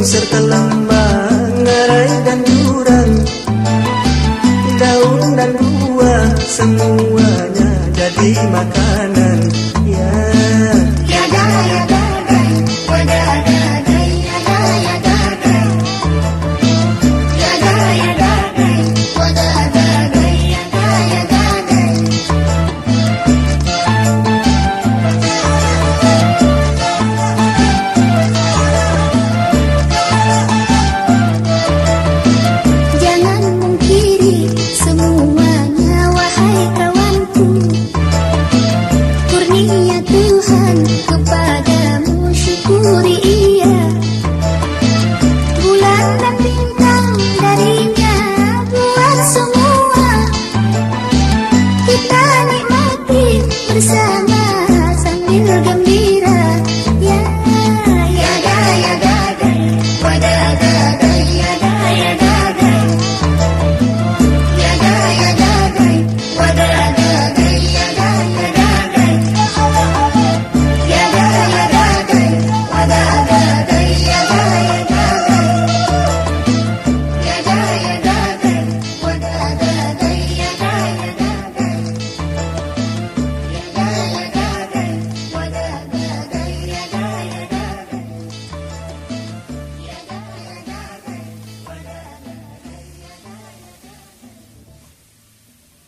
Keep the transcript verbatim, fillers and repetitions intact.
serta lembang, ngarai dan durang, daun dan buah, semuanya jadi makanan. Ya, ya da ya da dai, wada da dai, ya da ya da dai, ya da ya da dai, wada da dai, ya da ya da dai. Jangan mungkiri semuanya wahai kawanku, kurnia Tuhan kepadamu syukuri.